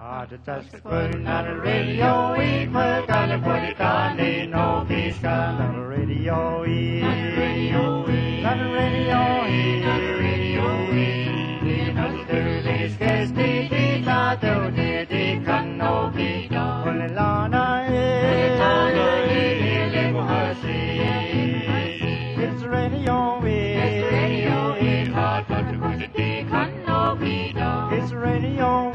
Just putting on the radio, we put on the body, no fish, on the radio, on the radio, on the radio, on the radio, on the radio, case the not the can no be done. On the lana, it's radio, hard but the can no be done. It's radio,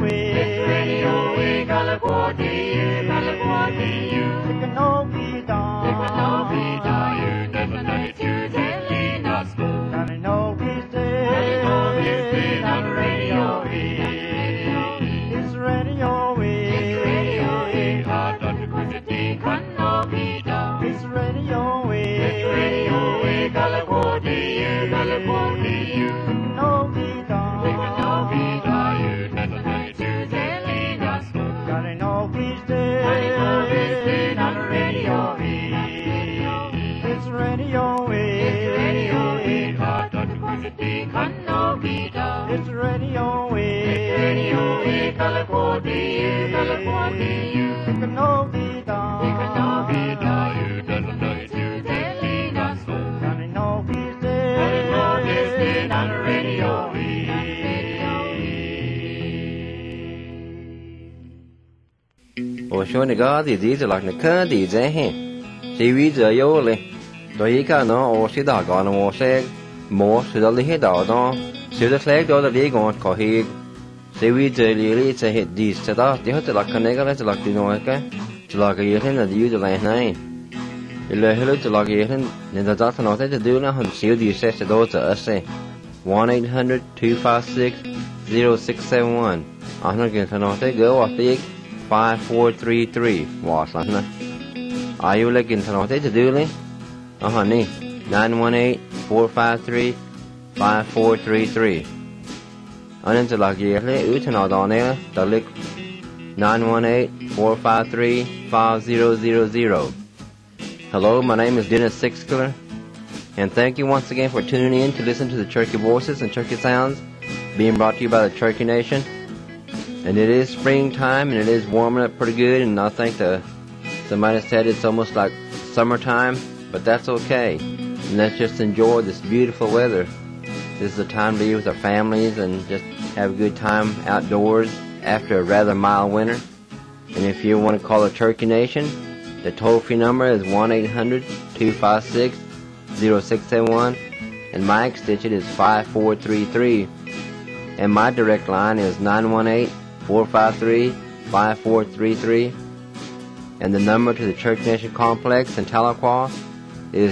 Ồ số này có thì gì là nó khá thì dễ hè, chỉ vì giờ yếuเลยโดยการnóโอสิดาก่อนโอเซโมสุดเลยดาวnóสุดเล็กตัวเล็กก่อนขอให้chỉ vì giờ lýจะเหตุดีจะได้ที่เขาจะหลักคะแนนก็ได้จะหลักที่น้อยก็จะหลักกี่เท่านั้นอยู่จะไรไหนเลยให้เราจะหลักกี่เท่านั้นจะจัดถนนจะดูนะหุ่นสิวดีเสจะโดนจะเส 1-800-256-0671อันนั้นกินถนนจะเกลือว่าตี5433ว่าสันนะอายุเล็กกินถนนจะดูเลยอันนี้918-453-5433อันนั้นจะหลักยี่เลยถนนตอนนี้ตัวเล็ก918-453-5000 Hello, my name is Dennis Sixkiller, and thank you once again for tuning in to listen to the Cherokee Voices and Cherokee Sounds being brought to you by the Cherokee Nation. And it is springtime, and it is warming up pretty good, and I think somebody said it's almost like summertime, but that's okay. And let's just enjoy this beautiful weather. This is the time to be with our families and just have a good time outdoors after a rather mild winter. And if you want to call the Cherokee Nation, the toll-free number is 1-800-256-0671, and my extension is 5433. And my direct line is 918-453-5433. And the number to the Cherokee Nation Complex in Tahlequah is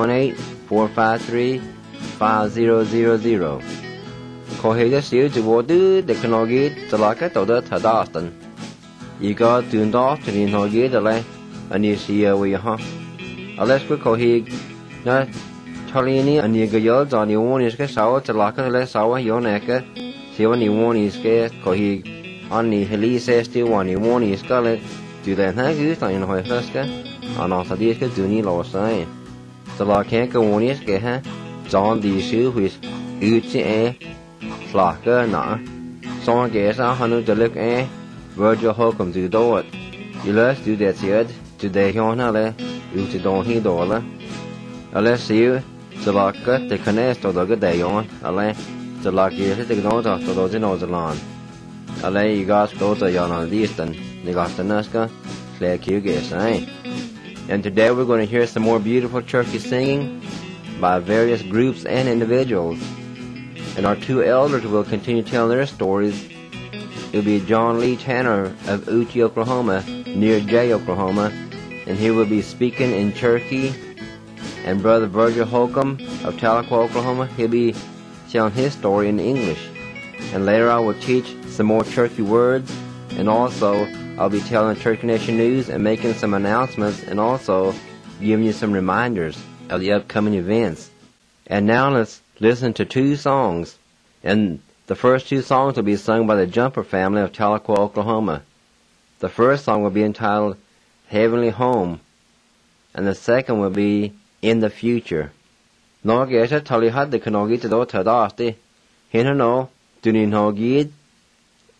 918-453-5000. ขอให้ได้สิวจะว่าดื้อเด็กน้อยจะลาแค่ตัวเด็กถ้าได้ตันอีกก็ตื่นต่อจะนี่น้อยเด็กเลยอันนี้เสียไว้ฮะอะไรก็ขอให้นะทะเลนี้อันนี้ก็เยอะจอนี่วันนี้ก็เสาจะลาก็เลยเสาเยอะแน่ก็เสียวันนี้วันนี้ก็ขอให้อันนี้เฮลิเซสที่วันนี้วันนี้ก็เลยจุดแรกนะคือตอนนี้น้อยก็อันนั้นสัตย์ก็จุดนี้เราใช้จะลาแค่ก็วันนี้ก็ฮะจอนดีซื้อหุ่นอืดเจ๊หลักก็หนาสองแก่สาวฮันจะเล็กVirgil Holcomb จุดโดดอีเลิศจุดเด็ดเสียดจุดเดียวนั่นเลยอยู่จุดโดนที่โดดละอะไรสิวจะหลักก็แต่คะแนนตัวก็เดียวอะไรจะหลักยี่ที่จะโดนตัวจะโดนจะลานอะไรอีกก็ตัวจะยาวนานดีสันนี่ก็สันนัสก็เคลียร์คิวเกสไอ And today we're going to hear some more beautiful Cherokee singing by various groups and individuals. And our two elders will continue telling their stories. It will be John Lee Tanner of Uchi, Oklahoma, near Jay, Oklahoma, and he will be speaking in Cherokee. And Brother Virgil Holcomb of Tahlequah, Oklahoma, he'll be telling his story in English. And later I will teach some more Cherokee words, and also I'll be telling Cherokee Nation news and making some announcements, and also giving you some reminders of the upcoming events. And now let's listen to two songs, and the first two songs will be sung by the Jumper family of Tahlequah, Oklahoma. The first song will be entitled Heavenly Home, and the second will be In the Future. Nó ghé sẽ thali hát để khăn ghi cho đó thở đó tí. Hiện nó, tụi nhìn họ ghi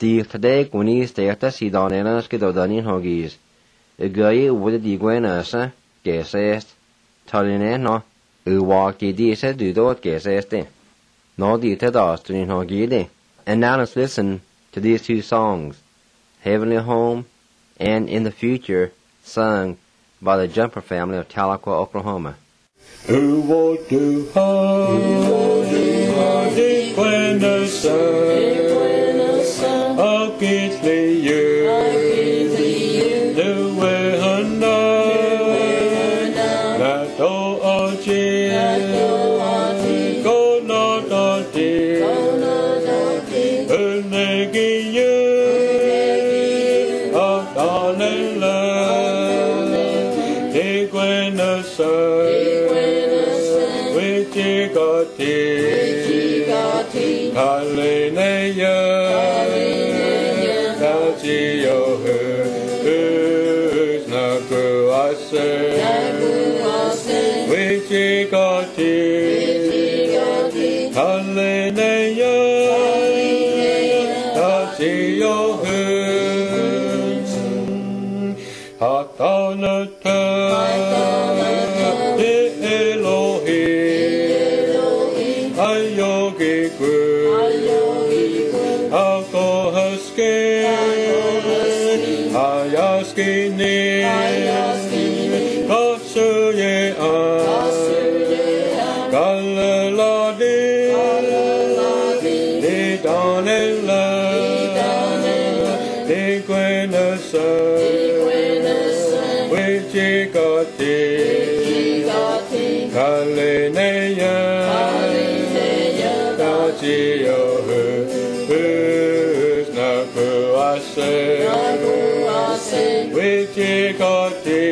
Di today gwni steachta sydd o'n enas gyda dani'n hogis. Y gwy wedi digwen ysa, gesest, taline no, y wag di isa dudod geseste. No di tadas dani'n hogide. And now let's listen to these two songs, Heavenly Home and In the Future, sung by the Jumper family of Tahlequah, Oklahoma. Who walked too hard when the sun against the year, the way under that all go not all dear, and they give you a darling love, take when the sun. Hallelujah, thou Jehovah's nakuase, which got it. Hallelujah, thou Jehovah's hatanata, the Elohim, Ayogiku. Ayaskini, Kasuye Galaladi, Lidanela, Digwenasa, Wichigati, Kalineya, Dachiohu, Nakuase. Wichigati,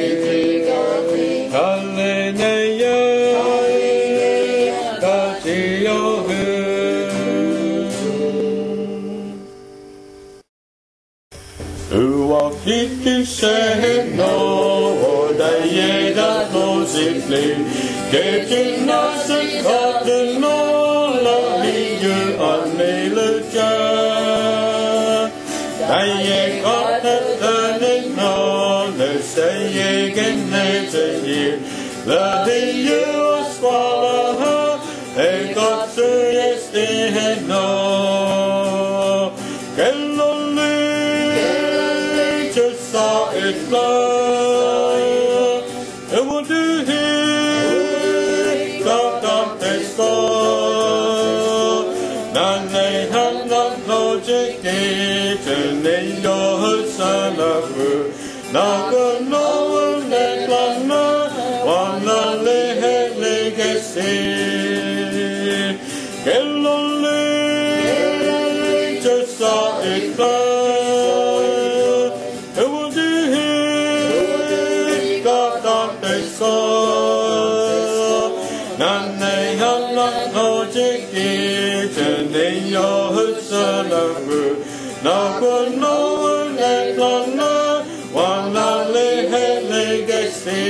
Hallelujah, Dachiohu. Uwakiki se no, odaye da no zikli, kekin nasi katin no, la liyu anmeluja, daye katin no, say again, the you swallow her, and got to yes, they had no. Can only just saw it fly, and what do he got up the score? None they have not logic, and they your son of her. Naga no le plana, wana le legacy. Kelole just saw it fly. It would do he got up the soul. None they have not logic, and they your son of her. Naga no le plana. Wana legacy,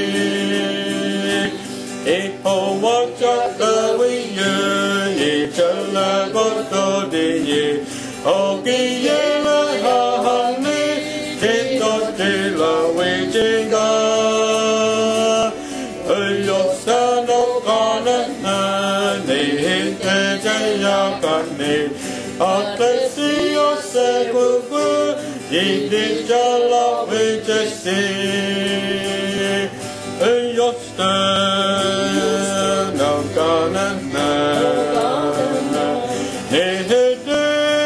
ipo wakata wiye, ichala boto diye, ogiye la hahane, tito tila wijinga, ayosano kana na, nihite jayakane, atesi osekugu. Yidi jala vijesi, yosta no kana na, nihide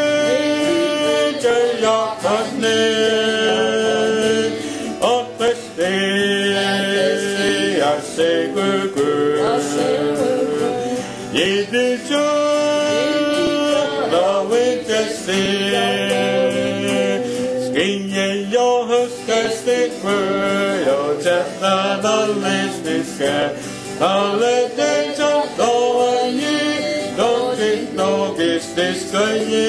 jayakane, opesti asekugu, yidi jala vijesi. Your death, the listening sky. Holiday, don't know ye, don't it know this guy.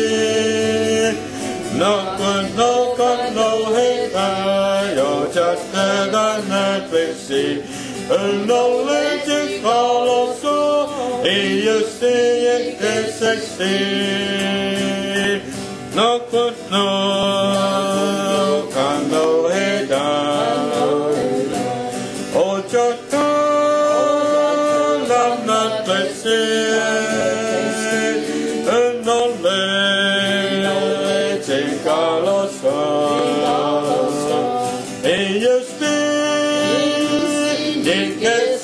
No good, no good, no hate. You're just the Netflix. No legend, follow so. You see it, this 60. no good no can no head oh jota lam not blessed no le take carlos and you still did get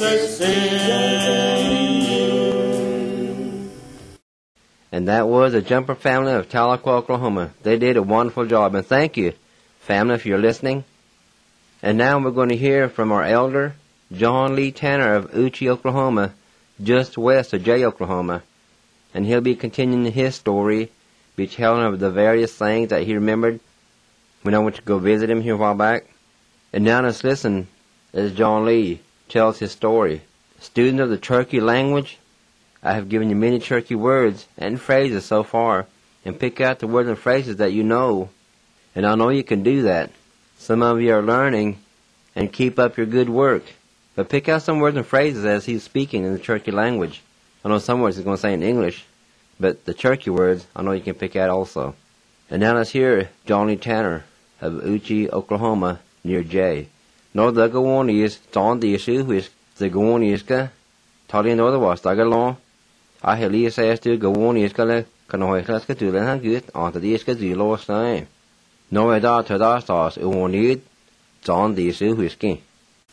And that was the Jumper family of Tahlequah, Oklahoma. They did a wonderful job, and thank you, family, if you're listening. And now we're going to hear from our elder, John Lee Tanner of Uchi, Oklahoma, just west of Jay, Oklahoma. And he'll be continuing his story, be telling of the various things that he remembered when I went to go visit him here a while back. And now let's listen as John Lee tells his story. Student of the Cherokee language, I have given you many Cherokee words and phrases so far, and pick out the words and phrases that you know. And I know you can do that. Some of you are learning, and keep up your good work. But pick out some words and phrases as he's speaking in the Cherokee language. I know some words he's going to say in English, but the Cherokee words I know you can pick out also. And now let's hear John Lee Tanner of Uchi, Oklahoma, near Jay. No the go on is John the issue which the go on is ka Tali no the was tagalong. I heli says to go on is ka can hoy class ka to len good on the is ka zero sign. No da to da stars it won't need John the issue which king.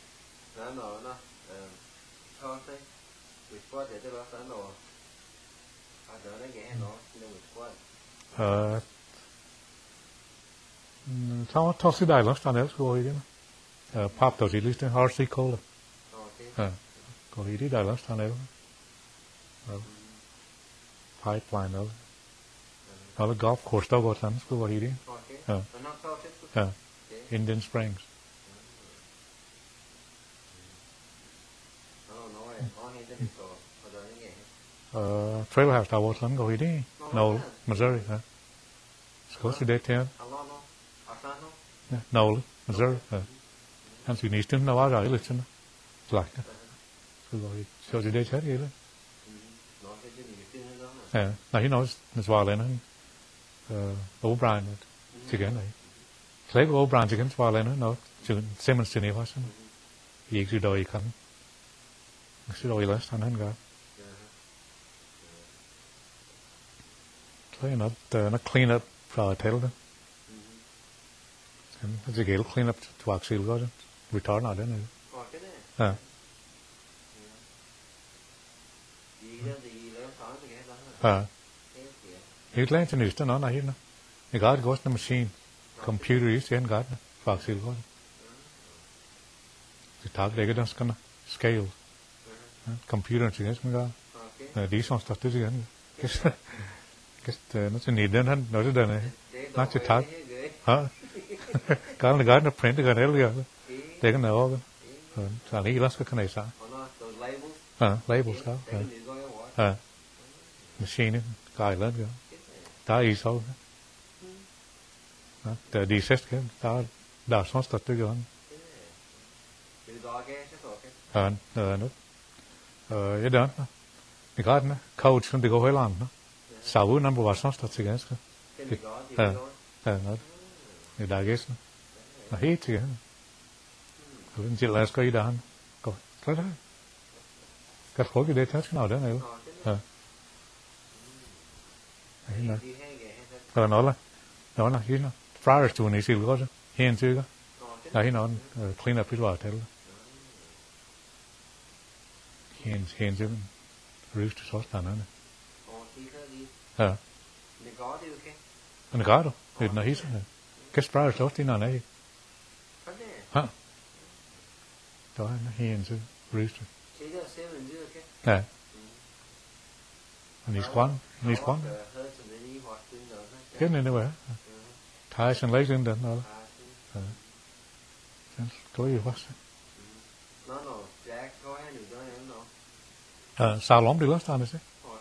Tao sĩ đại lắm, tao nếu rồi chứ, pop tao chỉ lý tên RC Cole, có lý đi đại lắm tao nếu, pipeline đó, đó là golf course tao có sẵn, có lý đi, Indian Springs. Trailer house tao có sẵn, có lý đi, no, Missouri, có sự đẹp thêm. No, Missouri. And so you need to know how to listen. Like that. So the day chat here. Now he knows as well then. O'Brien again. Clay O'Brien again as well then. No, Simmons to was. He could do it. Should do last time and go. Clay not clean up for tail them. It's a gale clean up to actually got it. Return out then. He's learned to use it on here. The guard goes to the machine. Computer is the guard. Foxy got it. The top they get us gonna scale. Computer and things we got. These ones stuff this again. Guess not to need then not to done. Not to talk. Huh? Có cái nó print cái này liền, để cái nào cái, sản lý lắm cái này sao? Labels sao? Machine cài lên cái, ta ý sao? The deset cái, ta đào xong tất cái nó, cái đó, cái đó, code không được có phải làm nó, sáu năm vào xong tất cái cái, người ta ghét nó hết chứ lên chỉ là cái đó có cái đó cắt khối cái đấy thế nào đó này luôn nó là cái nó prior to này xíu có hiện chưa có là nó clean up cái loại thế luôn hiện chứ roof to sort là nó này nó có đâu thì nó hết rồi cái prior to thì nó này hả đó nó hiện chứ roof He's one. Getting anywhere. Ties and legs in there. No. Có gì phát sinh? Sao lắm được lắm sao này chứ?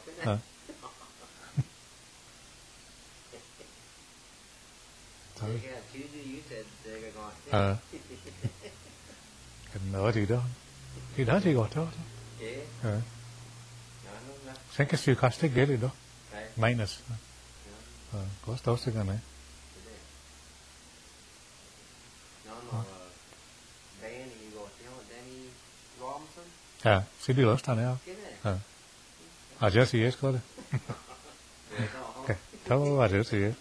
Cái nữa thì đó. Thì đó thì gọi đó. Sen cái siêu casting ghế đi đó. Minus. Có tốt sự này. Sẽ đi lỡ này không? 아저씨 yes 거든. 더 아저씨 yes.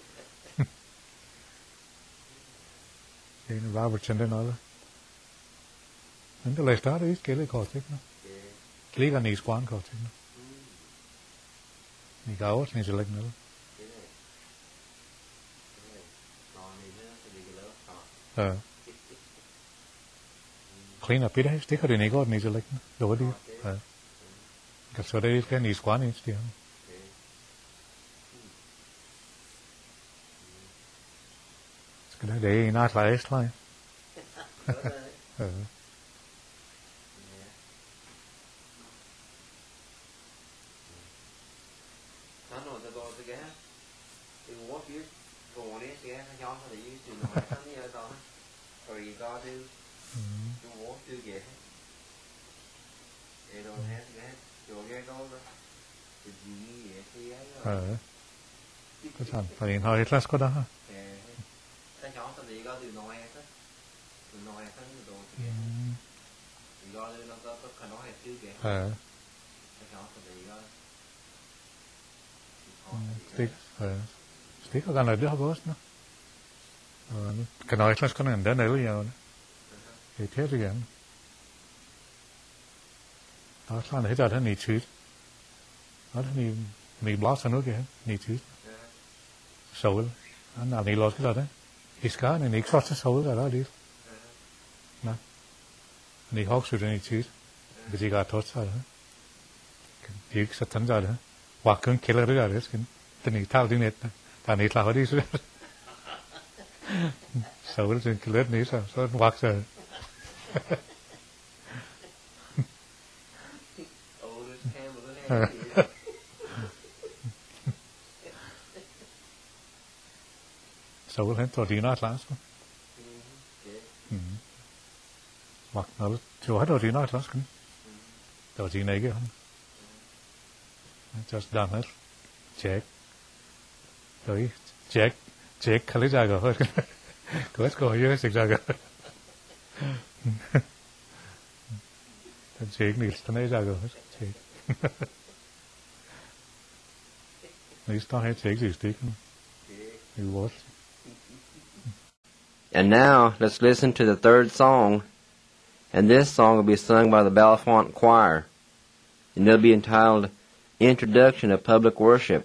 얘는 Robertson nói đó. Những cái lời đó ít cái lời khó thích nó. Lý là nịt quán khó thích nó. Nịt áo nịt lịch nữa. Clean up it. Stick it in a god nịt lịch nó. Đồ đi. Cái số đấy cái nịt quán nịt đi. Cái đấy để nát lại slide. Cái sản phải điện thoại hết có đó ha. Stick kan ada bos no. Kan ada kelas kan ada nelu ya. Itu dia kan. Đó là hết rồi đó nị chữ. Đó nị blog sao nữa kìa, nị chữ. Sâu. Anh nào nị lọt cái rồi đó. Iska nị short sâu rồi đó đi. Nè. Nị học sự nị chữ. Cái gì cả tốt sao đó. Cái sự thân rồi đó. Hoặc cứng kia là rồi đó. Tên nị thao đi net. Ta nị là đi rồi. Sâu đó trên cái lớp nị sao? Sao hoặc rồi. Sâu lên tôi đi nói lắm. Hoặc nó chưa hết rồi đi nói lắm. Tôi đi này cái không. Just done hết. Check. Rồi check khai ra rồi. Có hết coi như hết ra rồi. Check này nó này ra rồi hết. Check. He's not had sex, he's taken. He was. And now, let's listen to the third song. And this song will be sung by the Bellefonte Choir. And it'll be entitled, Introduction of Public Worship.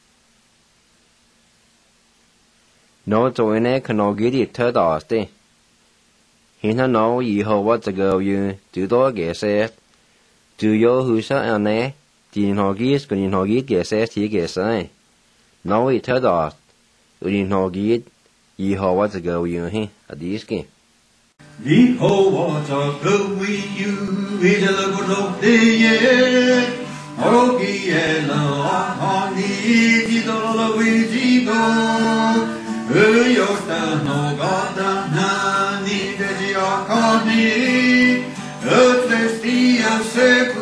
Nó cho anh ấy khăn ghi đi thơ đỏ đi. Hiện hắn nói gì hầu what to go you, từ đó ghé xe. Từ yo hư sa anh ấy. Din hagis kun din hagit geses ti gesai. Now it had us. Din hagit ye hawa to go you he adiski. Di hawa to go we you we the look the ye. Oroki ela ani di do we di go. Yo sta no gata na ni de di akani. Ötlesti av seku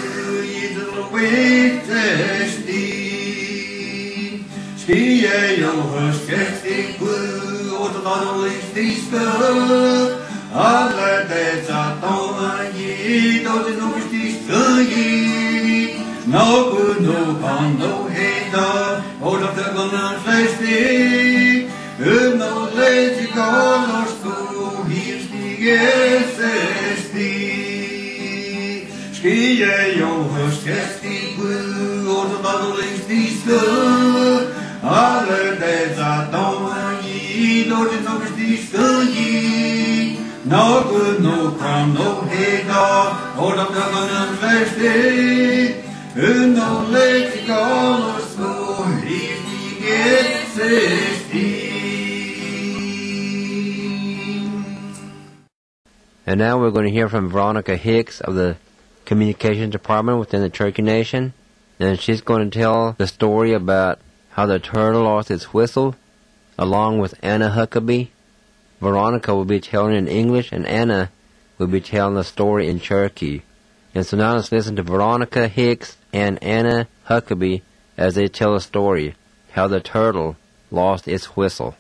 Skie jo gestekt ik blue, wat het allerliefst is ge. Alle de zatonen je, dat is nog eens die je. Nou goed, nou kan, nou heen daar, wat dat er van een vleestig. Nou lees ik alles toe, hier is die gesestig. Skie jo gestekt ik blue, wat het allerliefst is ge. Alle de zatonen je, dat is nog eens die je. Nou goed, nou kan, nou heen daar, wat dat er van een vleestig. Nou lees ik alles toe, hier is die gesestig. And now we're going to hear from Veronica Hicks of the Communications Department within the Cherokee Nation. And she's going to tell the story about how the turtle lost its whistle, along with Anna Huckabee. Veronica will be telling in English, and Anna will be telling the story in Cherokee. And so now let's listen to Veronica Hicks and Anna Huckabee as they tell a story. how the turtle lost its whistle.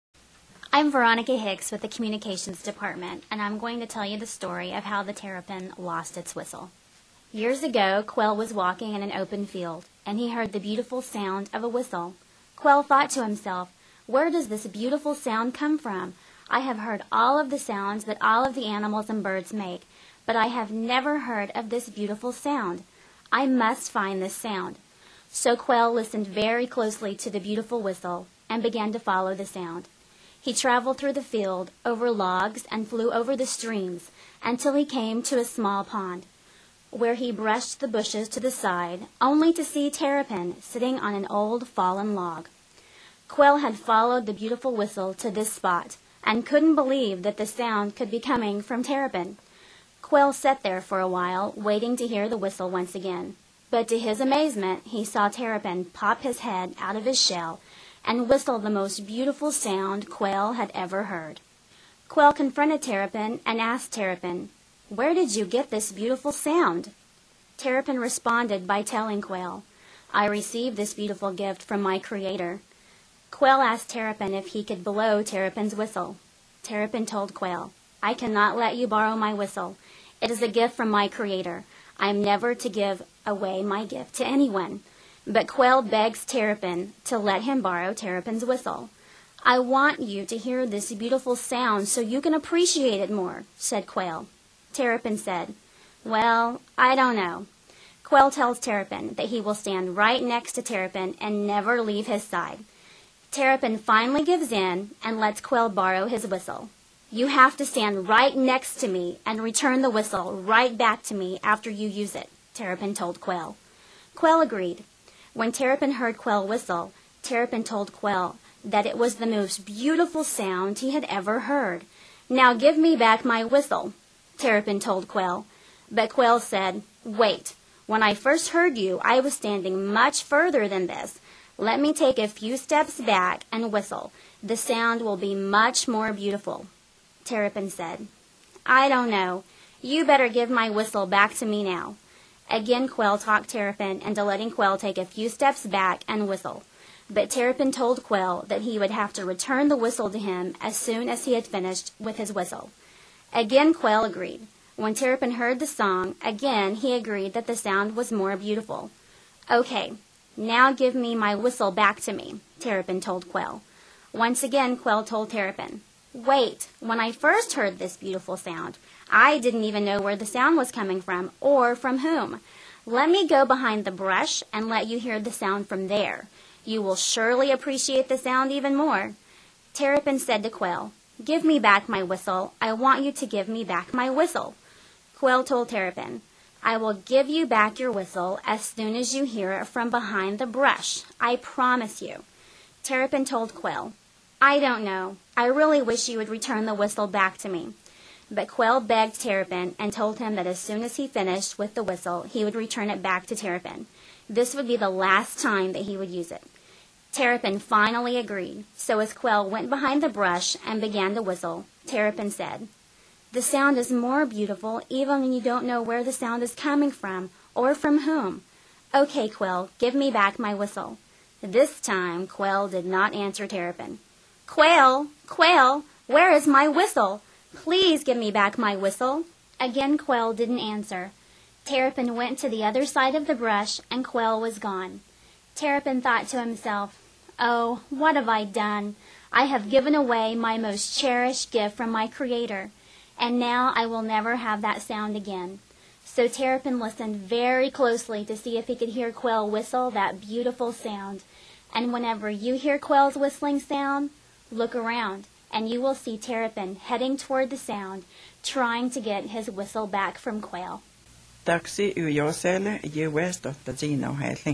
I'm Veronica Hicks with the Communications Department, and I'm going to tell you the story of how the terrapin lost its whistle. Years ago, Quail was walking in an open field, and he heard the beautiful sound of a whistle. Quail thought to himself, "Where does this beautiful sound come from? I have heard all of the sounds that all of the animals and birds make, but I have never heard of this beautiful sound. I must find this sound." So Quail listened very closely to the beautiful whistle and began to follow the sound. He traveled through the field, over logs, and flew over the streams until he came to a small pond, where he brushed the bushes to the side, only to see Terrapin sitting on an old fallen log. Quail had followed the beautiful whistle to this spot and couldn't believe that the sound could be coming from Terrapin. Quail sat there for a while, waiting to hear the whistle once again. But to his amazement, he saw Terrapin pop his head out of his shell and whistle the most beautiful sound Quail had ever heard. Quail confronted Terrapin and asked Terrapin, "Where did you get this beautiful sound?" Terrapin responded by telling Quail, "I received this beautiful gift from my Creator." Quail asked Terrapin if he could blow Terrapin's whistle. Terrapin told Quail, "I cannot let you borrow my whistle. It is a gift from my Creator. I am never to give away my gift to anyone." But Quail begs Terrapin to let him borrow Terrapin's whistle. "I want you to hear this beautiful sound so you can appreciate it more," said Quail. Terrapin said, "Well, I don't know." Quail tells Terrapin that he will stand right next to Terrapin and never leave his side. Terrapin finally gives in and lets Quail borrow his whistle. "You have to stand right next to me and return the whistle right back to me after you use it," Terrapin told Quail. Quail agreed. When Terrapin heard Quail whistle, Terrapin told Quail that it was the most beautiful sound he had ever heard. "Now give me back my whistle," Terrapin told Quail. But Quail said, "Wait, when I first heard you, I was standing much further than this. Let me take a few steps back and whistle. The sound will be much more beautiful." Terrapin said, "I don't know. You better give my whistle back to me now." Again, Quail talked Terrapin into letting Quail take a few steps back and whistle. But Terrapin told Quail that he would have to return the whistle to him as soon as he had finished with his whistle. Again, Quail agreed. When Terrapin heard the song, again he agreed that the sound was more beautiful. "Okay, now give me my whistle back to me," Terrapin told Quail. Once again, Quail told Terrapin, "Wait, when I first heard this beautiful sound, I didn't even know where the sound was coming from or from whom. Let me go behind the brush and let you hear the sound from there. You will surely appreciate the sound even more." Terrapin said to Quail, "Give me back my whistle. I want you to give me back my whistle." Quail told Terrapin, "I will give you back your whistle as soon as you hear it from behind the brush. I promise you." Terrapin told Quail, "I don't know. I really wish you would return the whistle back to me." But Quail begged Terrapin and told him that as soon as he finished with the whistle, he would return it back to Terrapin. This would be the last time that he would use it. Terrapin finally agreed, so as Quail went behind the brush and began to whistle, Terrapin said, "The sound is more beautiful even when you don't know where the sound is coming from or from whom. Okay, Quail, give me back my whistle." This time, Quail did not answer Terrapin. "Quail, Quail, where is my whistle? Please give me back my whistle." Again, Quail didn't answer. Terrapin went to the other side of the brush, and Quail was gone. Terrapin thought to himself, "Oh, what have I done? I have given away my most cherished gift from my Creator, and now I will never have that sound again." So Terrapin listened very closely to see if he could hear Quail whistle that beautiful sound. And whenever you hear Quail's whistling sound, look around, and you will see Terrapin heading toward the sound, trying to get his whistle back from Quail. Taxi uyosele ye west of the Gino Hadley.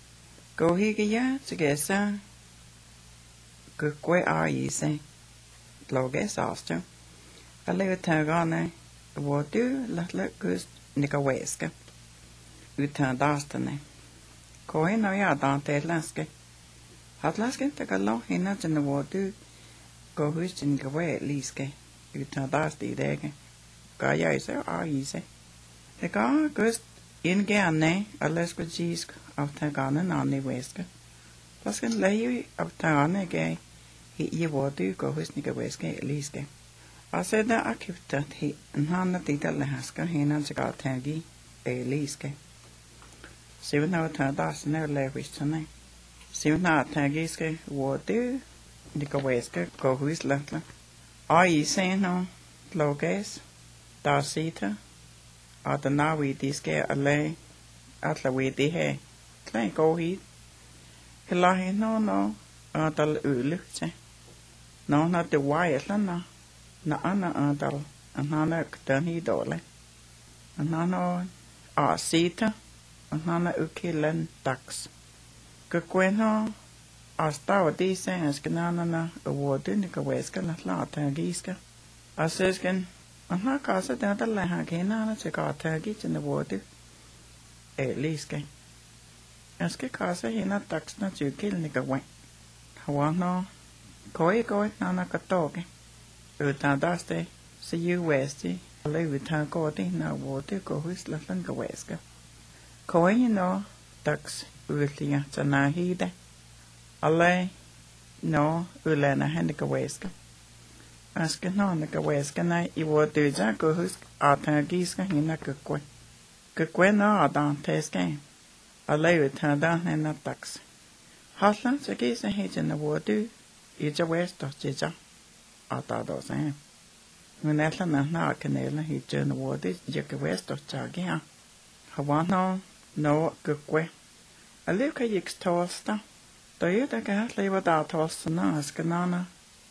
Go higia together. Kukwe Arise. Loges after. A little tagane. Wadu little goose Nikaweska. Utan dastane. Koi no ya dante laske. Hatlaske takalo hinat in the wadu. Go who's in the way at least. Utan dasti dege. Gaya is there easy. The car goes in gerne, alles går gisk av tagane nani weske. Paskan lehi av taane ge hi wodu go husnika weske eliske. Aseda akiptat hi nhanna tidal haska hinan siga tagi eliske. Sivna tadas ne levistane. Sivna tagiske wodu nika weske go huslatla. Ai seno loges dasita adanawi diske ale atla we de he. Klein go hit. Helahi no adal ulukse. No na de waitlana. Na ana adal anana ktani dole. Anana asita anana ukilen tax. Kakwena astawa dise askanana na awodu nika weska la tagiska. Asesken anna kasa data la kenana cheka tagi china wodu eliske. Aske kasa hina tax na chukil nika wen. Hawano koi nana katoke. Utadaste se USD alle utagodi na wodu go huslatlan go weska. Koi no tax ulia tanahide. Alle no ulena hendika weska. Aske no nika weska na iwodu ja go hus atagiska hina kukwe. Kukwe no adanteske. Alle utadan na tax. Haslan se kisa hijana wodu ija westo jija. Atado sen. Nunella na kanela hijana wodu jika westo chagia. Hawano no kukwe. Aluka yiks tosta. Toyota ka lewa da tosta na askanana.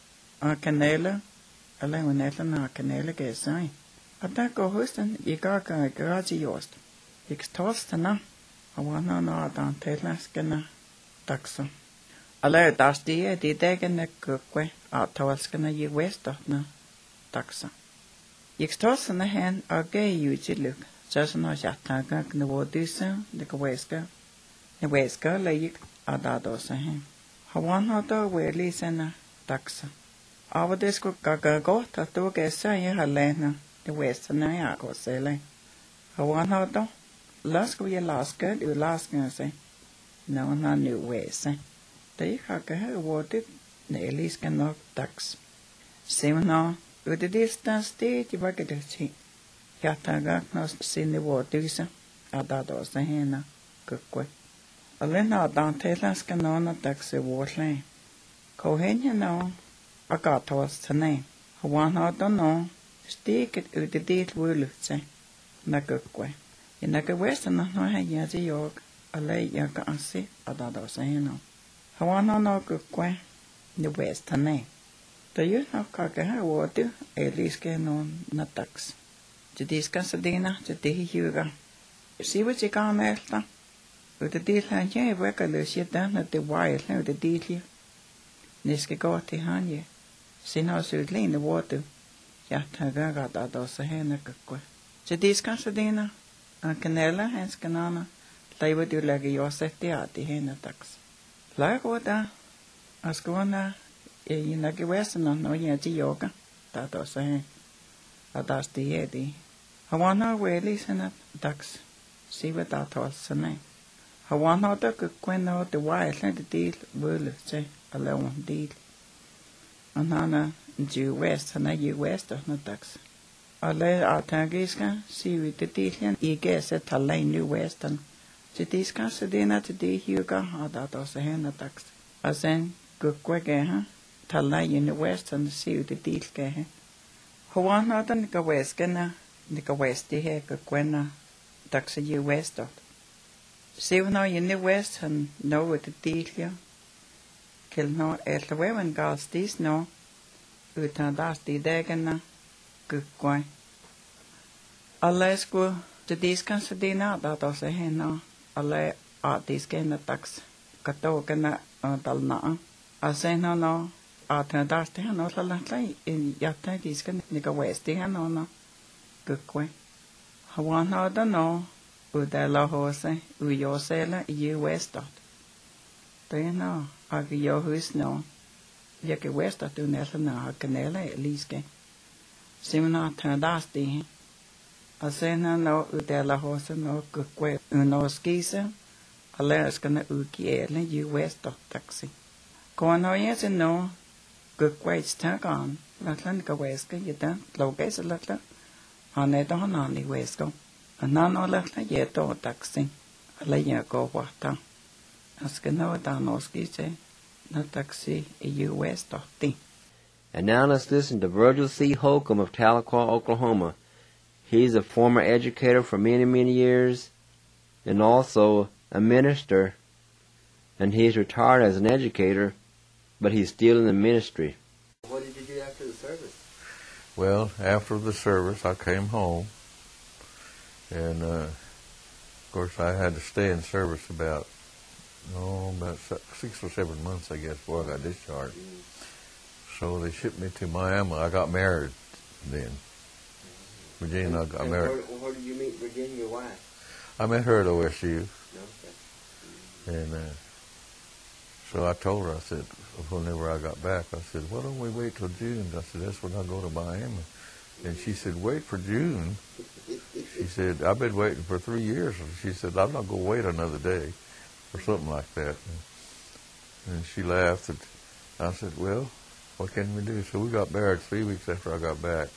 A kanela. Ale nunella na kanela gesai. Ata go hustan iga gaji yost. Yiks tosta na. Hawano no adan telaskana. Taxa. Alle dastie di degen kukwe atawskana yi westo na taxa. Yikstasana hen age yujiluk. Jasana jataga na wodisa de weska. Ne weska layik adadosa hen. Hawana da welisana taxa. Avadisko gagago tatu gesa ye halena de westana ya go sele. Hawana da lasko ye laska du laska se. No na new wese. They have awarded the Eliska no tax. Simona, with the distance state, you work at the Yataga no sin the waters, Adados the Hena, Kukwe. Alena Dantelas canona tax a waterlane. Kohenia no, Agatos the name. One out don't know, stick it with the deed will say, Nakukwe. In the western no hayazi york, a lay yaka ansi, Adados the Hena. Hawana no kukwe the western name. The you know kaka water, eliske no natax. To discuss a dinner to the huga. See what you can melta. With the deal and ye work a little down at the wild now the deal here. Niske got the hanye. See now so lean the water. Yatagaga da dos a hen kukwe. To discuss a dinner. And canela and scanana. They would do like your set the art the hen tax. Like water, ascona, in like a western no yeti yoga, that was a that's the yeti. Hawana way listen at ducks, see what that was a name. Hawana duck a queno the wild and the deal will say alone deal. And Hana, due west and a west of no ducks. A lay Artagiska, see with the deal and ye guess at a lane new western. To discuss the dinner to the Huga, or that was a hen attacks. As then, good quagga, Talay in the west and see the deal gay. Hawana than the westgana, the west the hair, Quena, taxa you west of. See now in the west and know with the deal here. Kill no at the way when girls this no, utan das the dagana, good quay. Unless go to discuss the dinner, that was a hen now. Alle artiske na tax katoke na dalna asena no atadaste no lalai in yatta diske nika westi no kukwe hawana da no udela hose uyosela westat they no agyo hus no yake westat du nela na kanela liske simna asena no udela hose no kukwe no skise Alas gonna ukiele you west of taxi. Con hoyes and no good ways tag on. Latlan go west you done, low base a little. On it on the west go. And none or little yet or taxi. A lay go water. As can know down Oski say, no taxi a you west of thing. And now let's listen to Virgil C. Holcomb of Tahlequah, Oklahoma. He's a former educator for many, many years and also a minister. And he's retired as an educator, but he's still in the ministry. What did you do after the service? Well, after the service, I came home. And, of course, I had to stay in service about 6 or 7 months, I guess, before I got discharged. So they shipped me to Miami. I got married then. Virginia and I got married. Where did you meet Virginia, your wife? I met her at OSU. Okay. And so I told her, I said, whenever I got back, I said, why don't we wait till June? I said, that's when I go to Miami. And she said, wait for June? She said, I've been waiting for 3 years. And she said, I'm not going to wait another day, or something like that. And she laughed. And I said, well, what can we do? So we got married 3 weeks after I got back.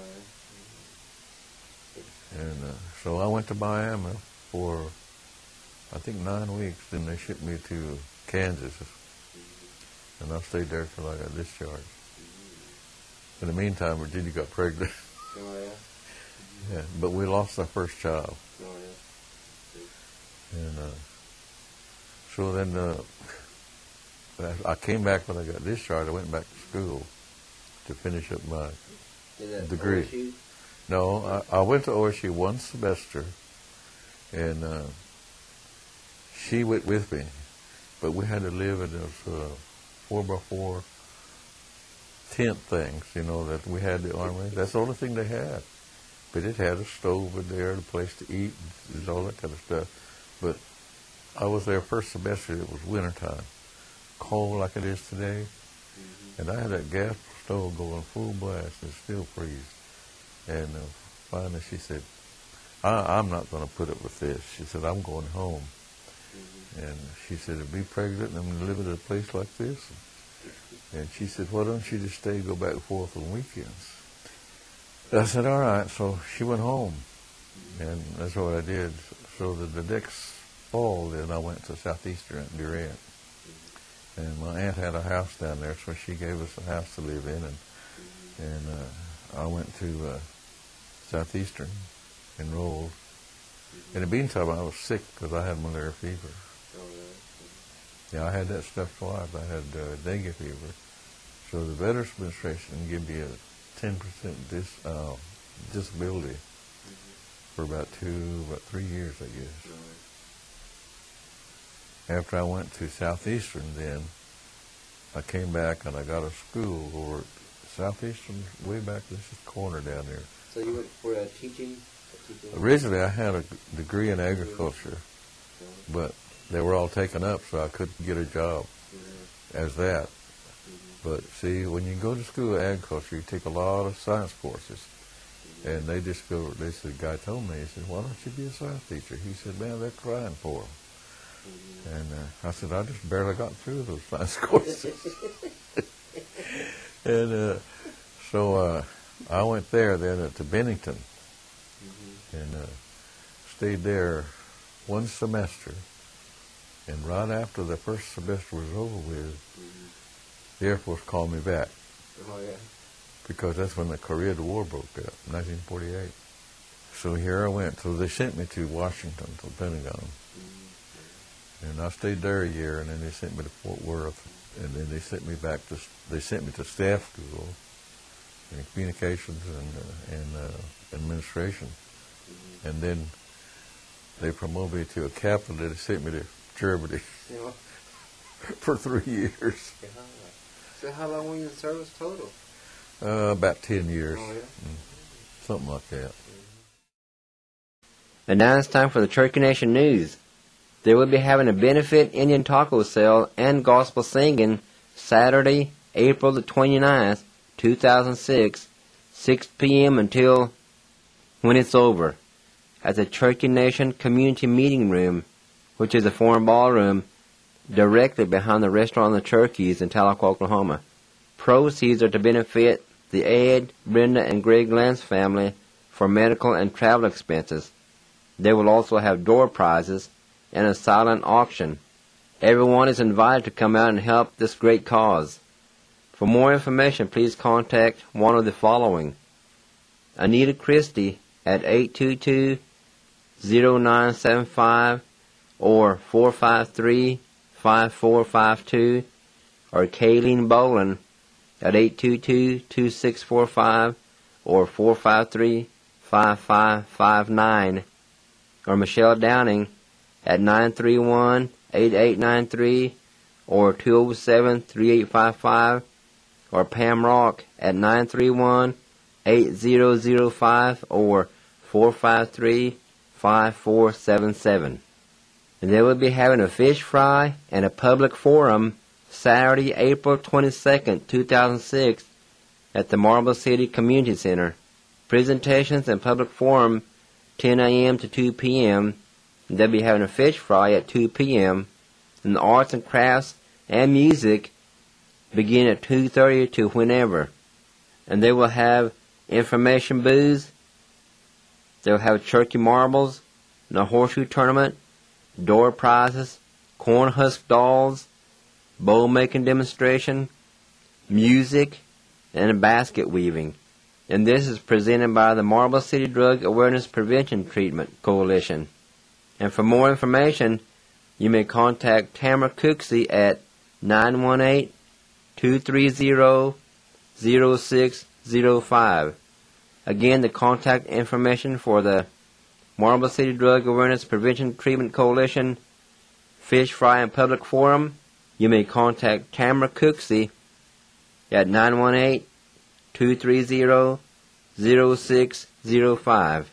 And so I went to Miami for, I think, 9 weeks. Then they shipped me to Kansas. And I stayed there till I got discharged. In the meantime, Virginia got pregnant. Oh, yeah? Yeah, but we lost our first child. Oh, yeah. And so then I came back when I got discharged. I went back to school to finish up my degree. OSU? No, I went to OSU one semester, and she went with me. But we had to live in those 4x4 tent things, that we had the Army. That's the only thing they had. But it had a stove in there, a place to eat, and all that kind of stuff. But I was there first semester. It was wintertime, cold like it is today. And I had that gas stove going full blast and still freeze. And finally she said, I'm not going to put up with this. She said, I'm going home. And she said, to be pregnant and I'm going to live in a place like this. And she said, why don't you just stay and go back and forth on weekends? I said, all right. So she went home. And that's what I did. So the next fall, then I went to Southeastern at Durant. And my aunt had a house down there, so she gave us a house to live in. And I went to Southeastern, enrolled. In the meantime, I was sick because I had malaria fever. Yeah, I had that stuff twice. I had dengue fever. So the Veterans Administration gave me a 10% disability for about 3 years, I guess. After I went to Southeastern, then I came back and I got a school over at Southeastern, way back this corner down there. So you went for teaching? Originally, I had a degree in agriculture, but they were all taken up, so I couldn't get a job as that. But see, when you go to school of agriculture, you take a lot of science courses. And they said, the guy told me, he said, why don't you be a science teacher? He said, man, they're crying for him. And I said, I just barely got through those science courses. And so I went there then to Bennington and stayed there one semester. And right after the first semester was over with, the Air Force called me back. Oh, yeah. Because that's when the Korea War broke out, 1948. So here I went. So they sent me to Washington, to the Pentagon. And I stayed there a year, and then they sent me to Fort Worth. And then they sent me to staff school in communications and administration. And then they promoted me to a captain, and they sent me to Germany for 3 years. So how long were you in service total? About 10 years. Oh, yeah? Something like that. And now it's time for the Cherokee Nation News. They will be having a benefit Indian taco sale and gospel singing Saturday, April the 29th, 2006, 6 p.m. until when it's over, at the Cherokee Nation Community Meeting Room, which is a foreign ballroom directly behind the restaurant The Turkeys in Tahlequah, Oklahoma. Proceeds are to benefit the Ed, Brenda, and Greg Lance family for medical and travel expenses. They will also have door prizes and a silent auction. Everyone is invited to come out and help this great cause. For more information, please contact one of the following: Anita Christie at 822-0975 or 453-5452, or Kayleen Boland at 822-2645 or 453-5559, or Michelle Downing at 931-8893 or 207-3855, or Pam Rock at 931-8005 or 453-5477. And they will be having a fish fry and a public forum Saturday, April 22nd, 2006 at the Marble City Community Center. Presentations and public forum 10 a.m. to 2 p.m. They'll be having a fish fry at 2 p.m. And the arts and crafts and music begin at 2:30 to whenever. And they will have information booths. They'll have turkey marbles, and a horseshoe tournament, door prizes, corn husk dolls, bowl making demonstration, music, and a basket weaving. And this is presented by the Marble City Drug Awareness Prevention Treatment Coalition. And for more information, you may contact Tamara Cooksey at 918-230-0605. Again, the contact information for the Marble City Drug Awareness Prevention Treatment Coalition Fish Fry and Public Forum, you may contact Tamara Cooksey at 918-230-0605.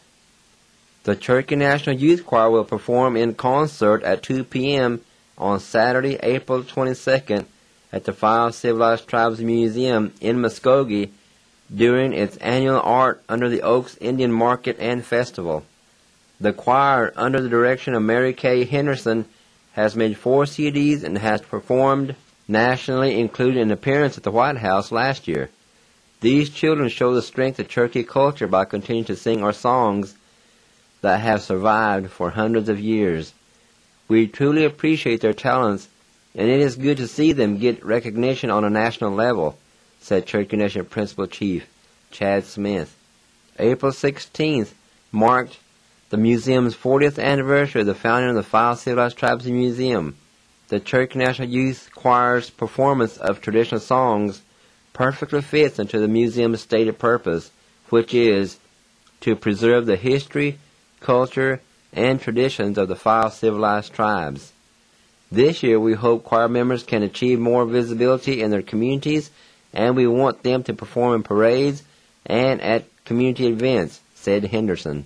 The Cherokee National Youth Choir will perform in concert at 2 p.m. on Saturday, April 22nd at the Five Civilized Tribes Museum in Muskogee during its annual Art Under the Oaks Indian Market and Festival. The choir, under the direction of Mary Kay Henderson, has made 4 CDs and has performed nationally, including an appearance at the White House last year. These children show the strength of Cherokee culture by continuing to sing our songs that have survived for hundreds of years. We truly appreciate their talents, and it is good to see them get recognition on a national level, said Cherokee Nation Principal Chief Chad Smith. April 16th marked the museum's 40th anniversary of the founding of the Five Civilized Tribes Museum. The Cherokee National Youth Choir's performance of traditional songs perfectly fits into the museum's stated purpose, which is to preserve the history, culture, and traditions of the Five Civilized Tribes. This year, we hope choir members can achieve more visibility in their communities, and we want them to perform in parades and at community events, said Henderson.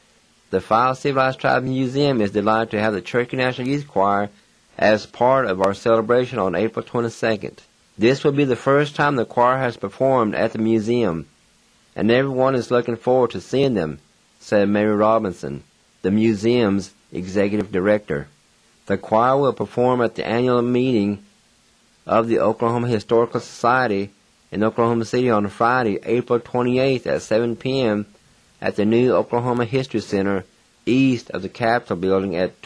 The Five Civilized Tribes Museum is delighted to have the Cherokee National Youth Choir as part of our celebration on April 22nd. This will be the first time the choir has performed at the museum, and everyone is looking forward to seeing them, said Mary Robinson, the museum's executive director. The choir will perform at the annual meeting of the Oklahoma Historical Society in Oklahoma City on Friday, April 28th at 7 p.m. at the new Oklahoma History Center east of the Capitol Building at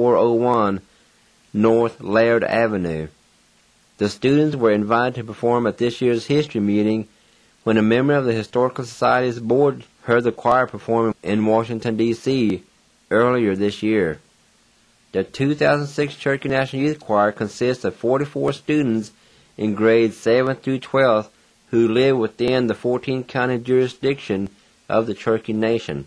2401 North Laird Avenue. The students were invited to perform at this year's history meeting when a member of the Historical Society's board heard the choir perform in Washington, D.C. earlier this year. The 2006 Cherokee National Youth Choir consists of 44 students in grades 7th through 12th who live within the 14-county jurisdiction of the Cherokee Nation.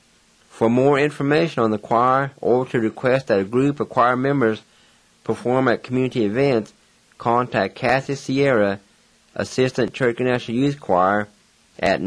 For more information on the choir or to request that a group of choir members perform at community events, contact Kathy Sierra, Assistant Cherokee National Youth Choir, at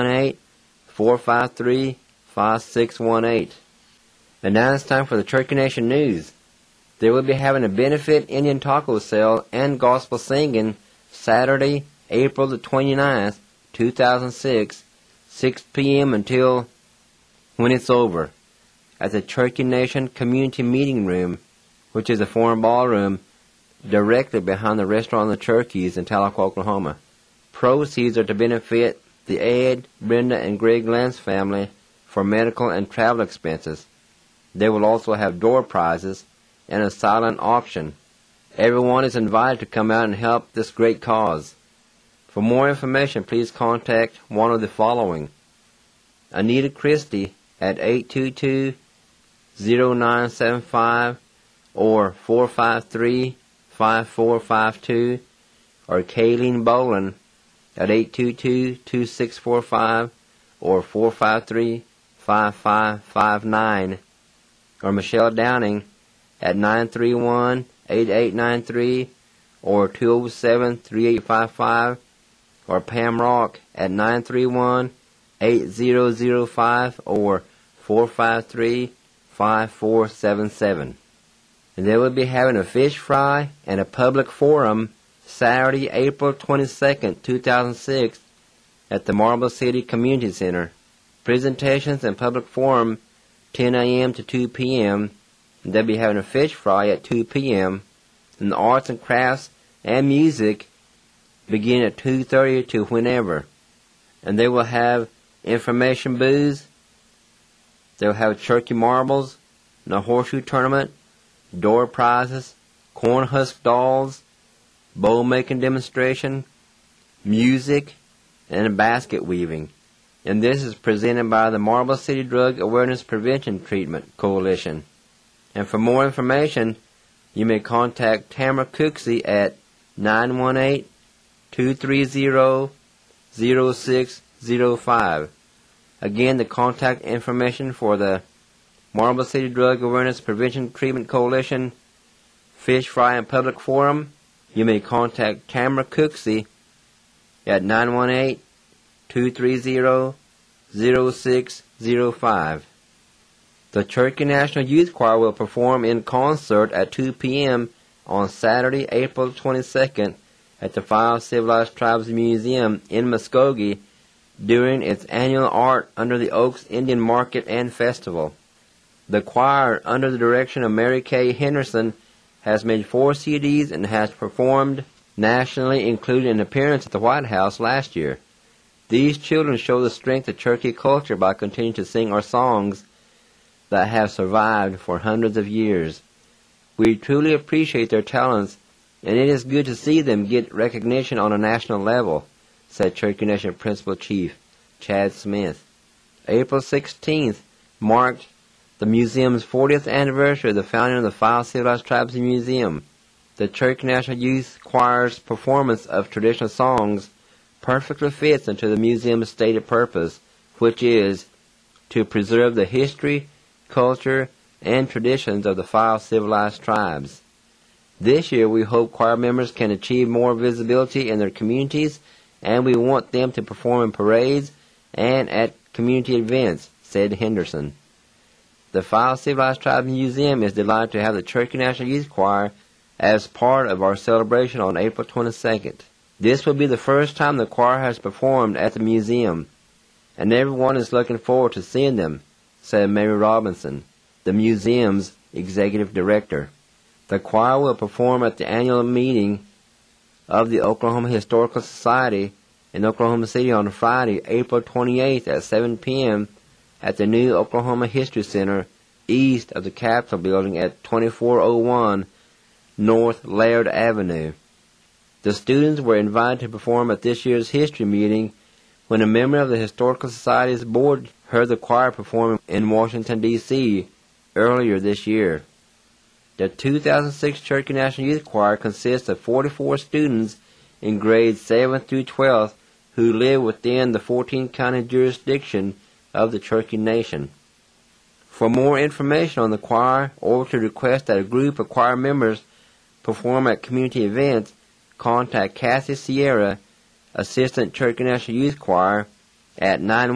918-453-5618. And now it's time for the Cherokee Nation News. They will be having a benefit Indian taco sale and gospel singing Saturday, April the 29th, 2006, 6 p.m. until when it's over, at the Cherokee Nation Community Meeting Room, which is a foreign ballroom directly behind the restaurant The Turkeys in Tahlequah, Oklahoma. Proceeds are to benefit the Ed, Brenda, and Greg Lance family for medical and travel expenses. They will also have door prizes and a silent auction. Everyone is invited to come out and help this great cause. For more information, please contact one of the following: Anita Christie at 822-0975 or 453-5452, or Kayleen Boland at 822-2645 or 453-5559, or Michelle Downing at 931-8893 or 207-3855, or Pam Rock at 931-8005 or 453-5477. And they will be having a fish fry and a public forum Saturday, April 22nd, 2006 at the Marble City Community Center. Presentations and public forum 10 a.m. to 2 p.m. And they'll be having a fish fry at 2 p.m. And the arts and crafts and music begin at 2:30 to whenever. And they will have information booths. They'll have turkey marbles, and a horseshoe tournament, door prizes, corn husk dolls, bowl making demonstration, music, and basket weaving. And this is presented by the Marble City Drug Awareness Prevention Treatment Coalition. And for more information, you may contact Tamara Cooksey at 918-230-0605. Again, the contact information for the Marble City Drug Awareness Prevention Treatment Coalition Fish Fry and Public Forum, you may contact Tamara Cooksey at 918-230-0605. The Cherokee National Youth Choir will perform in concert at 2 p.m. on Saturday, April 22nd at the Five Civilized Tribes Museum in Muskogee during its annual Art Under the Oaks Indian Market and Festival. The choir, under the direction of Mary Kay Henderson, has made 4 CDs and has performed nationally, including an appearance at the White House last year. These children show the strength of Cherokee culture by continuing to sing our songs that have survived for hundreds of years. We truly appreciate their talents, and it is good to see them get recognition on a national level, said Cherokee Nation Principal Chief Chad Smith. April 16th marked the museum's 40th anniversary of the founding of the Five Civilized Tribes Museum. The Cherokee National Youth Choir's performance of traditional songs perfectly fits into the museum's stated purpose, which is to preserve the history, culture, and traditions of the Five Civilized Tribes. This year, we hope choir members can achieve more visibility in their communities, and we want them to perform in parades and at community events, said Henderson. The Five Civilized Tribes Museum is delighted to have the Cherokee National Youth Choir as part of our celebration on April 22nd. This will be the first time the choir has performed at the museum, and everyone is looking forward to seeing them, said Mary Robinson, the museum's executive director. The choir will perform at the annual meeting of the Oklahoma Historical Society in Oklahoma City on Friday, April 28th at 7 p.m. at the new Oklahoma History Center east of the Capitol Building at 2401 North Laird Avenue. The students were invited to perform at this year's history meeting when a member of the Historical Society's board heard the choir perform in Washington, D.C. earlier this year. The 2006 Cherokee National Youth Choir consists of 44 students in grades 7th through 12th who live within the 14-county jurisdiction of the Cherokee Nation. For more information on the choir or to request that a group of choir members perform at community events, contact Cassie Sierra, Assistant Cherokee National Youth Choir, at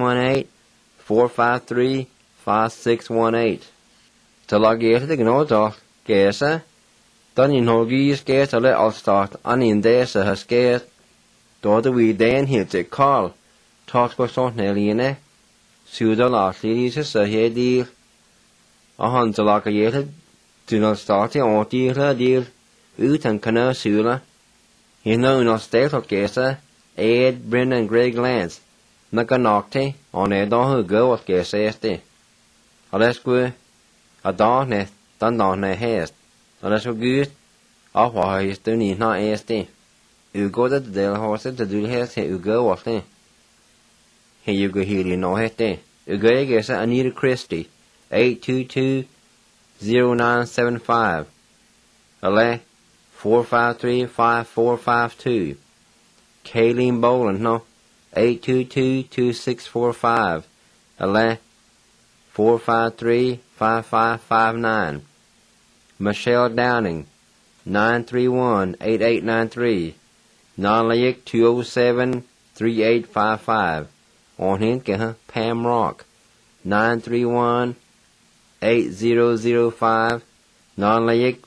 918-453-5618. Talageta the Gnota, Gesa, Dunny Norgis Gesa let all start, Anin Desa has scared. Daughter we Dan here to call, talks was on Nelliene, Suda last ladies, so here deal. A Hansalaka to not start on deal, ut and canal sula. He know no state of Gesa, Ed, Brendan, Greg Lance, Nakanokte, on a don who go of Gesa. Unless we a darkness, done on a haste, unless we good, off why he's doing not ASD. You go to the Dale horses to do haste, you go off there. Here you go here, you know it there. You go against Anita Christie, 822-0975. Alley 453-5452. Kayleen Boland, no, 822-2645. Alley 453-5559. Michelle Downing, 931-8893. Non-Layick 207-3855. On him, Pam Rock, 931-8005. Non-Layick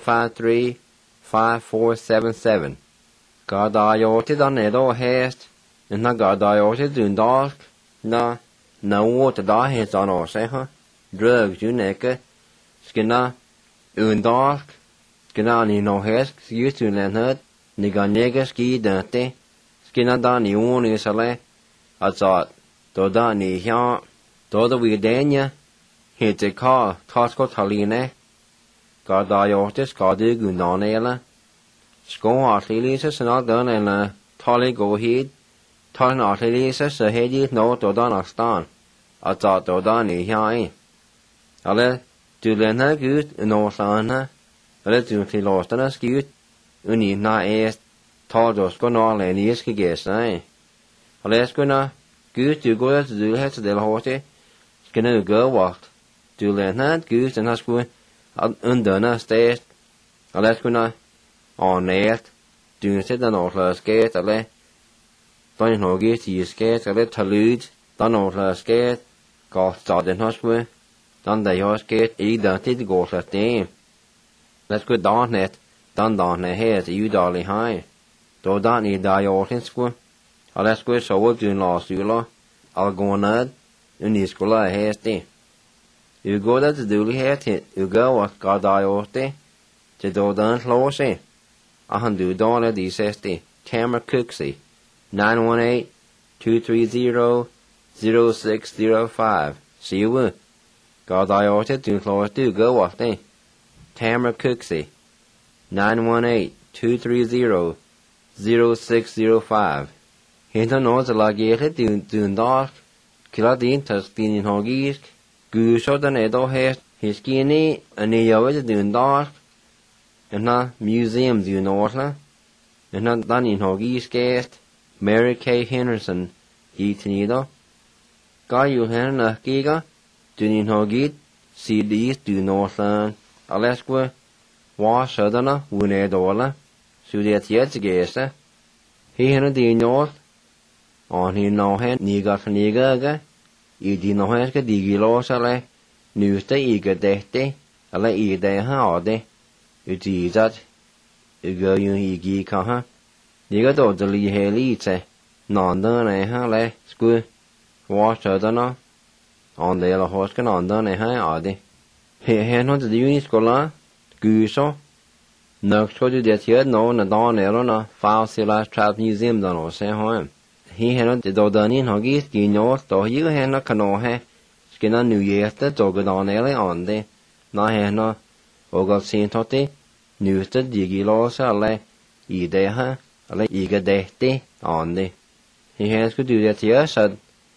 453-5477. Gardayoti dan edo hest. En na gardayoti dundark. Na water da hest on or say, Drugs, you nekke. Skina undark. Skina ni no hest. Used to learn hurt. Niga nega ski dante. Skina da ni one is a le. I thought, do da ni hya. Do the we danya. Hit the car. Tosco taline. Gardayoti skadu gundanela. Sko artilises and all done and tolly go heed. Tolly artilises a heady no do da nastan. I thought do da ni hya. Ale, do learn her good no sana. Ale do ti lost and a skewed. Uni na est. Todos go no lenny is guess, eh? Let's go now. Good to go to do head to the horse. Skinner go walked. Do learn that good and that's good. Under na stairs. Let's go now. On net. Do sit the north skate. Ale. Don't know get to skate. Ale talude. Don't know skate. Go start in hospital. Don't the horse skate. Either did go to the Let's go down net. Done down the head. You dolly high. Do don't need die off in school. Let's go so we're doing last year. I'll go on that. You need school I hasty. You go that to do the head hit. You go what God die off there. To do done close in. I can do dollar these hasty. Tamara Cooksey. 918-230-0605. See you. God die off there. Do close do go what there. Tamara Cooksey. 918-230-0605. Hinta knows a lagere dun dark. Kiladin tastin in hogisk. Gusho dan edo hest. His skinny and a yowed dun dark. And na museum dun orla. And not done in hogisk guest. Mary K. Henderson. Eatinido. Guy you hen a giga. Dun in hogit. CDs dun orla. Alesque. Wash sudana. Wune dola. Sudet yet gesta. He hen a din north. On he no hen niga ga. I di no hen ka digilo sale. Nuste iga dehte. Ala I de ha ade. Uti dat. Uga yun igi ka ha. Niga do dali heli te. Nanda ne ha le. Sku. Wash adana. On de la hoska nanda ne ha ade. He hen hon de uni skola. Guso. Nuksko du det hier no na dan ero na Fausilas Trap Museum dan o se hoem. He hen de do danin hogis ginor do you hen na kanohe. Skina New Yearste dogadan ele ande. Na hen na ogal sintote. Nuste digilos alle ide ha. Alle iga dehte ande. He hen sku du det hier sad.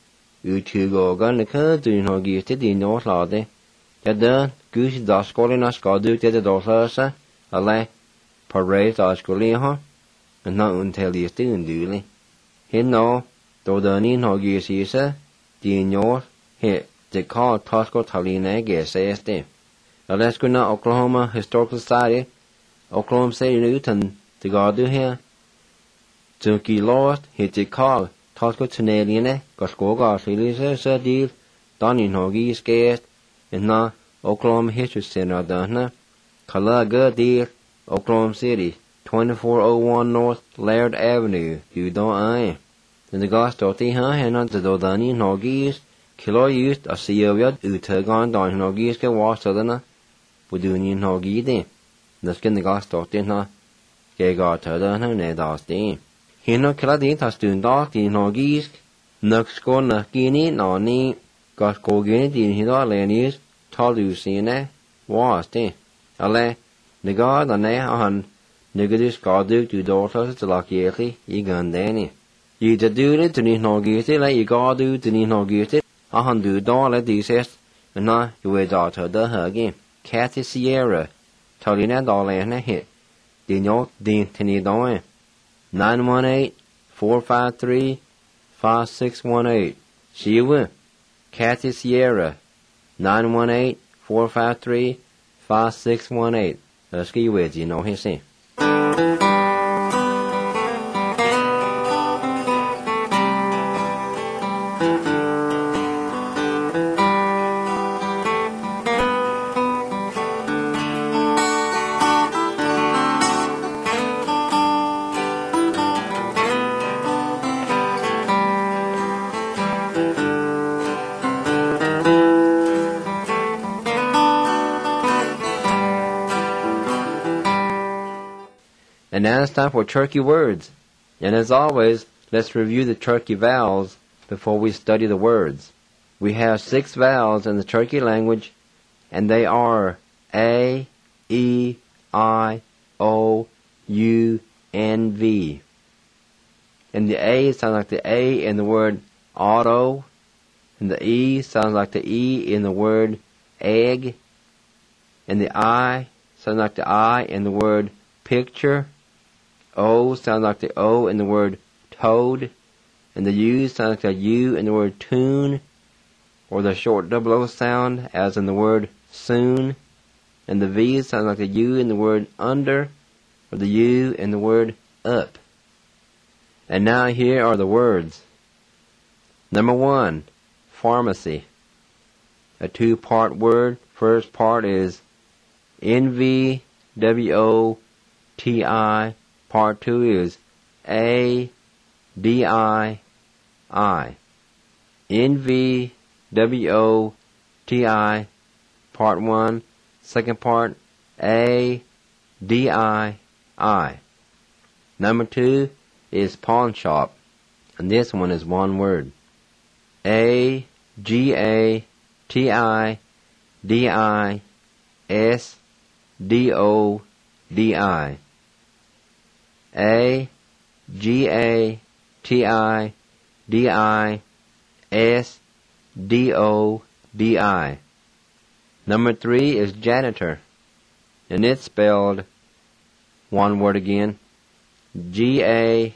Utug ogal nika du hogis te dinor lade. Ja da gus da skolina skadu te de doslasa. Alle parade askuliha. And not until you still duly. He no, do the nin hogis isa, dinor, hit the call Tosco Taline guess este. Let's go now Oklahoma Historical Society, Oklahoma City Newton, the God do here. Tuki lost, hit the call Tosco Tuneline, Goscoga, Felisa, deal, Donning hogis guest, and now Oklahoma History Center done. Calaga deal, Oklahoma City. 2401 North Laird Avenue, Udon I. In the Gostoti ha henan the Dodani Nogis, Kilo used a Sioviad Utagon Don Nogis ke Wasadana, with doing in hogi de. The skin the gas dot in her. Gay got her the name das de. He no killa de tas doing dot in hogis. Nux go nuckini no ni. Got go gin in his lenis. Told you see ne. Was de. Ale. The god on ne on. Nigadus goduk to daughters to lock yeki. Ye gun danny. You to do it to need no gitty like you go do to need no gitty. A hundred dollar dices, and now you will daughter the hugging. Cathy Sierra, Tolina dollar and a hit. Din yo din tinny doing. 918-453-5618. See you win. Cathy Sierra, 918-453-5618. Let's get you with you know his name. And now it's time for Turkey words. And as always, let's review the Turkey vowels before we study the words. We have 6 vowels in the Turkey language, and they are A, E, I, O, U, N, V. And the A sounds like the A in the word auto, and the E sounds like the E in the word egg, and the I sounds like the I in the word picture. O sounds like the O in the word toad, and the U sounds like the U in the word tune, or the short double O sound as in the word soon, and the V sounds like the U in the word under, or the U in the word up. And now here are the words. Number 1, pharmacy. A 2-part word. First part is NVWOTI. Part 2 is ADII. NVWOTI. Part 1. Second part ADII. Number 2 is pawn shop, and this one is one word. AGATIDISDOI. AGATIDISDOI. Number 3 is janitor, and it's spelled one word again. GANVGALVHIDO.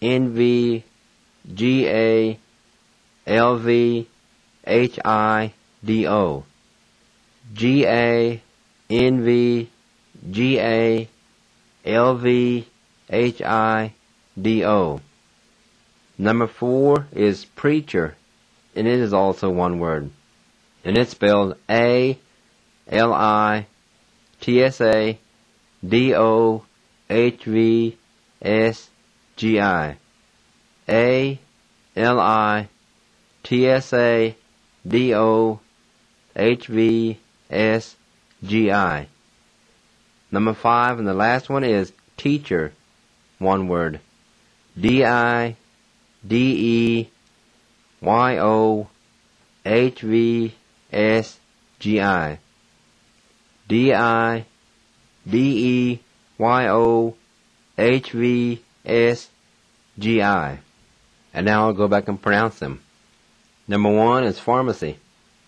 GANVGALVHIDO. Number 4 is preacher, and it is also one word, and it's spelled ALITSADOHVSGI. ALITSADOHVSGI. Number 5 and the last one is teacher, one word. DIDEYOHVSGI. DIDEYOHVSGI. And now I'll go back and pronounce them. Number 1 is pharmacy.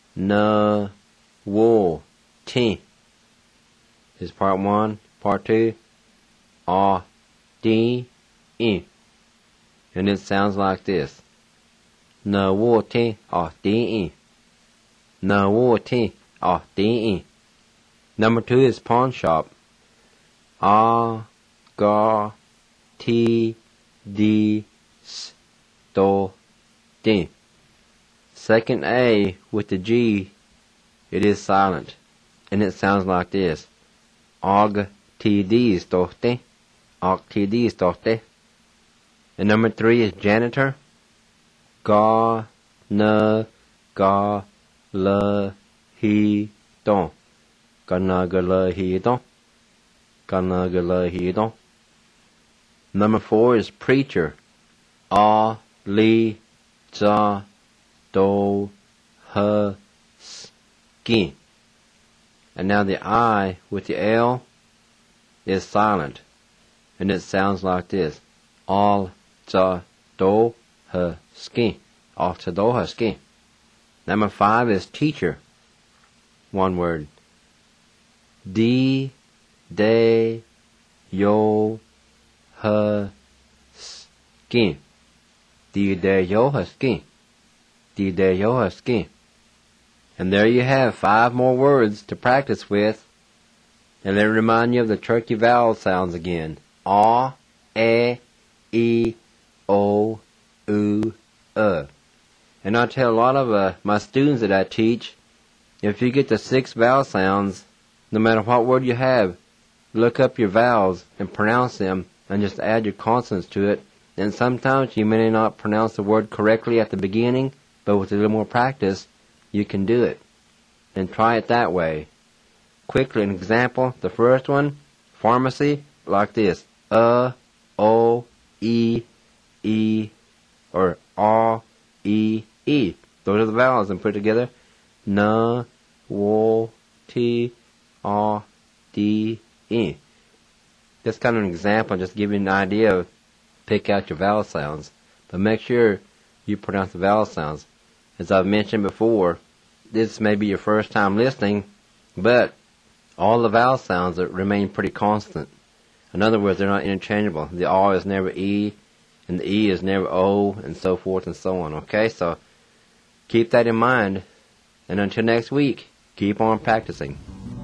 N-wo-ti is part 1. Part 2, A-D-E. And it sounds like this. N-wo-ti, A-D-E. N-wo-ti, A-D-E. Number 2 is pawn shop. A-G-T-D-S-Do-D. Second A with the G, it is silent, and it sounds like this. Og-T-D-S-Do-D. Og-T-D-S-Do-D. And number 3 is janitor. Ga-na-ga-la-he-do. Ganagalahido. Ganagalahido. Number 4 is preacher. A, li, za, do, ha, ski. And now the I with the L is silent. And it sounds like this. Al, za, do, ha, ski. Al, za, do, ha, ski. Number 5 is teacher. One word. D, de, yo, ha, ski. D, de, yo, ha, ski. D, de, yo, ha, ski. And there you have 5 more words to practice with. And let me remind you of the turkey vowel sounds again. A, E, O, U, And I tell a lot of my students that I teach, if you get the 6 vowel sounds, no matter what word you have, look up your vowels and pronounce them and just add your consonants to it. And sometimes you may not pronounce the word correctly at the beginning, but with a little more practice, you can do it. And try it that way. Quickly, an example. The first one, pharmacy, like this. O, E, or A, E. Those are the vowels, and put it together. N, W, T, R, D, E. Just kind of an example, just give you an idea of pick out your vowel sounds. But make sure you pronounce the vowel sounds. As I've mentioned before, this may be your first time listening, but all the vowel sounds remain pretty constant. In other words, they're not interchangeable. The R is never E, and the E is never O, and so forth and so on. Okay, so keep that in mind. And until next week, keep on practicing.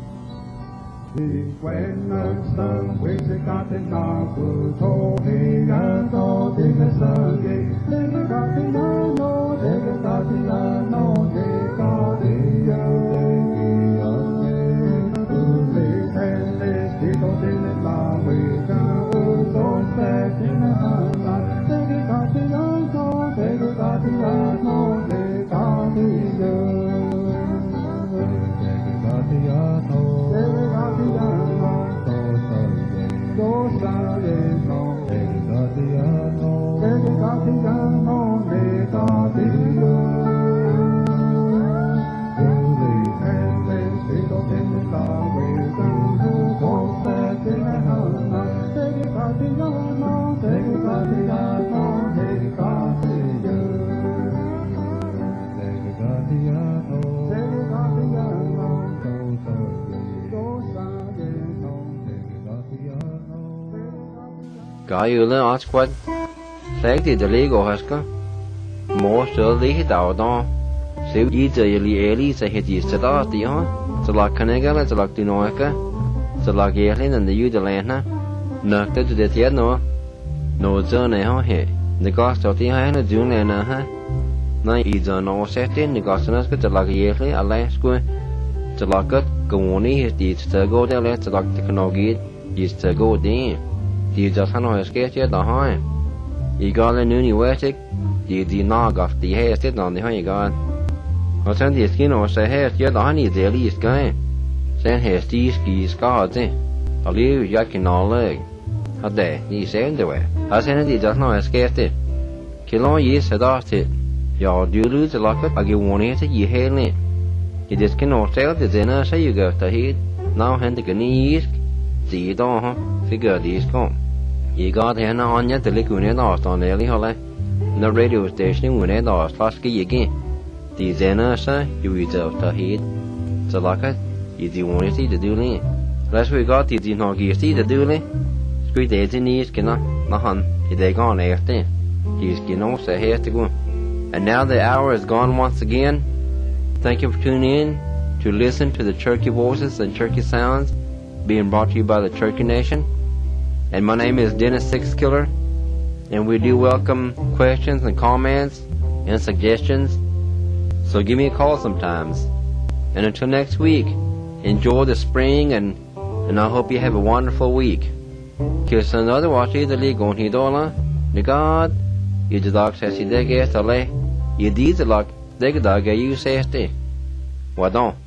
Gaiule Osquad, Sagdi the Lego Husker, more so the hit out on. So either Eli say hit you set off the on, so like Canega, so like the Noaka, so like Yelin and the Udalana, knocked to the Tiano, no zone a hit. The ghost of the Hana June and Night is on all set in the Gosanas to like Yelly, Alaska, to like it, go on his deeds to go there, let's like the Canogi, is to go there. Die just han har skett det här. Igår är nu vet de nagar de häst det någon har igår. Och sen de skin och så häst det han i det liska. Sen häst de ski skade. Och det jag kan alla. Hade ni sen det var. Och sen de just har skett det. Kilon is det till. Ja, du lite lakat och jag wanted to ge henne. Det det skin och så det den så ju går hit. Now hände det ni is. Det då figure this kom. You got henne Anja till likune avstånd eller hålla. The radio station when it was fast again. The zenasa you eat out to hit. So like it, you want to see the doing. Last we got the not get see the doing. Squid days in these cannot han. They gone after. He's also has to go. And now the hour is gone once again. Thank you for tuning in to listen to the Turkey Voices and Turkey Sounds being brought to you by the Turkey Nation. And my name is Dennis Sixkiller, and we do welcome questions and comments and suggestions. So give me a call sometimes. And until next week, enjoy the spring and I hope you have a wonderful week. Kiss another watch either ligon hidola, negad, you the dog says he deg estale, you did the luck, deg dog you say ste. Wadon.